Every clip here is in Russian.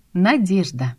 Надежда.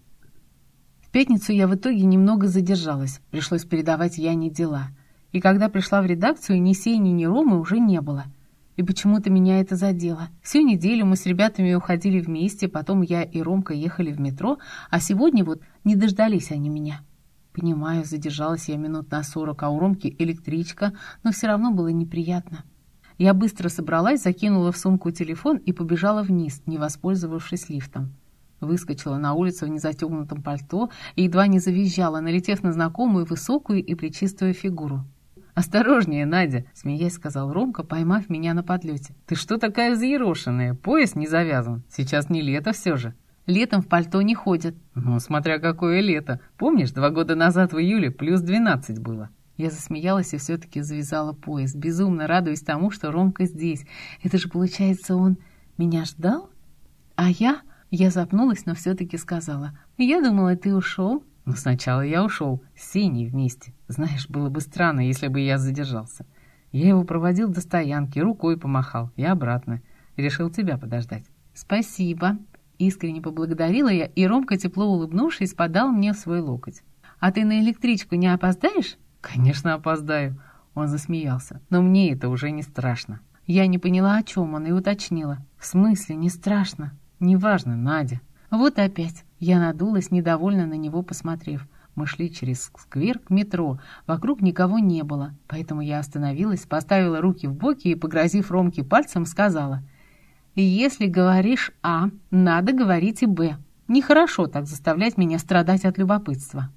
В пятницу я в итоге немного задержалась. Пришлось передавать Яне дела. И когда пришла в редакцию, ни Сени, ни Ромы уже не было. И почему-то меня это задело. Всю неделю мы с ребятами уходили вместе, потом я и Ромка ехали в метро, а сегодня вот не дождались они меня. Понимаю, задержалась я минут на 40, а у Ромки электричка, но все равно было неприятно. Я быстро собралась, закинула в сумку телефон и побежала вниз, не воспользовавшись лифтом. Выскочила на улицу в незастегнутом пальто и едва не завизжала, налетев на знакомую высокую и плечистую фигуру. «Осторожнее, Надя!» — смеясь сказал Ромка, поймав меня на подлете. «Ты что такая взъерошенная? Пояс не завязан. Сейчас не лето все же». «Летом в пальто не ходят». «Ну, смотря какое лето. Помнишь, 2 года назад в июле плюс 12 было?» Я засмеялась и все-таки завязала пояс, безумно радуясь тому, что Ромка здесь. Это же, получается, он меня ждал? А я... Я запнулась, но все-таки сказала. «Я думала, ты ушел». «Ну, сначала я ушел. С Сеней вместе. Знаешь, было бы странно, если бы я задержался. Я его проводил до стоянки, рукой помахал и обратно. Решил тебя подождать». «Спасибо». Искренне поблагодарила я, и Ромка, тепло улыбнувшись, подал мне в свой локоть. «А ты на электричку не опоздаешь?» «Конечно, опоздаю». Он засмеялся. «Но мне это уже не страшно». Я не поняла, о чем он, и уточнила. «В смысле не страшно?» «Неважно, Надя». Вот опять. Я надулась, недовольно на него посмотрев. Мы шли через сквер к метро. Вокруг никого не было. Поэтому я остановилась, поставила руки в боки и, погрозив Ромке пальцем, сказала: «Если говоришь «А», надо говорить и «Б». Нехорошо так заставлять меня страдать от любопытства».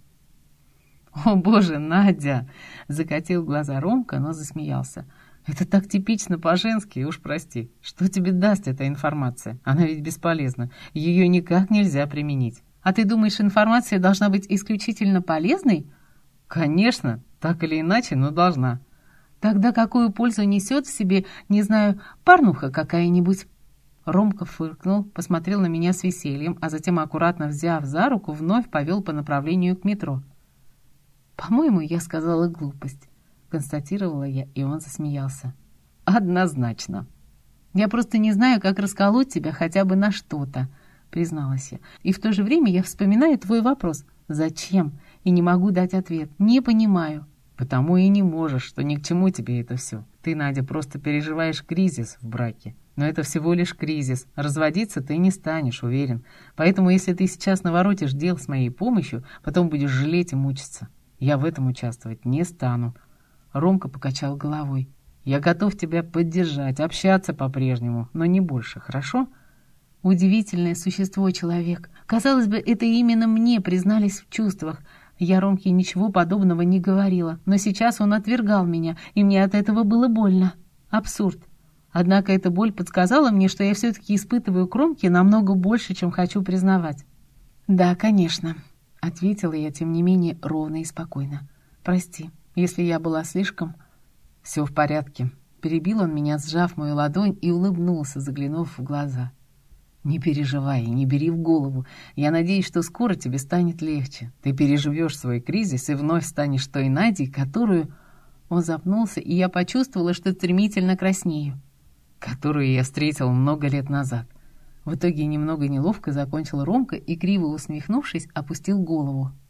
«О, боже, Надя!» — закатил глаза Ромка, но засмеялся. «Это так типично по-женски, уж прости. Что тебе даст эта информация? Она ведь бесполезна. Ее никак нельзя применить». «А ты думаешь, информация должна быть исключительно полезной?» «Конечно, так или иначе, но должна». «Тогда какую пользу несет в себе, не знаю, порнуха какая-нибудь?» Ромка фыркнул, посмотрел на меня с весельем, а затем, аккуратно взяв за руку, вновь повел по направлению к метро. «По-моему, я сказала глупость», — констатировала я, и он засмеялся. «Однозначно. Я просто не знаю, как расколоть тебя хотя бы на что-то», — призналась я. «И в то же время я вспоминаю твой вопрос. Зачем? И не могу дать ответ. Не понимаю». «Потому и не можешь, что ни к чему тебе это все. Ты, Надя, просто переживаешь кризис в браке. Но это всего лишь кризис. Разводиться ты не станешь, уверен. Поэтому, если ты сейчас наворотишь дел с моей помощью, потом будешь жалеть и мучиться. Я в этом участвовать не стану». Ромка покачал головой. «Я готов тебя поддержать, общаться по-прежнему, но не больше, хорошо?» Удивительное существо человек. Казалось бы, это именно мне признались в чувствах. Я Ромке ничего подобного не говорила, но сейчас он отвергал меня, и мне от этого было больно. Абсурд. Однако эта боль подсказала мне, что я все-таки испытываю к Ромке намного больше, чем хочу признавать. «Да, конечно», — ответила я, тем не менее, ровно и спокойно. «Прости, если я была слишком...» «Все в порядке», — перебил он меня, сжав мою ладонь, и улыбнулся, заглянув в глаза. «Не переживай и не бери в голову. Я надеюсь, что скоро тебе станет легче. Ты переживешь свой кризис и вновь станешь той Надей, которую...» Он запнулся, и я почувствовала, что стремительно краснею. «Которую я встретил много лет назад». В итоге немного неловко закончил Ромка и, криво усмехнувшись, опустил голову.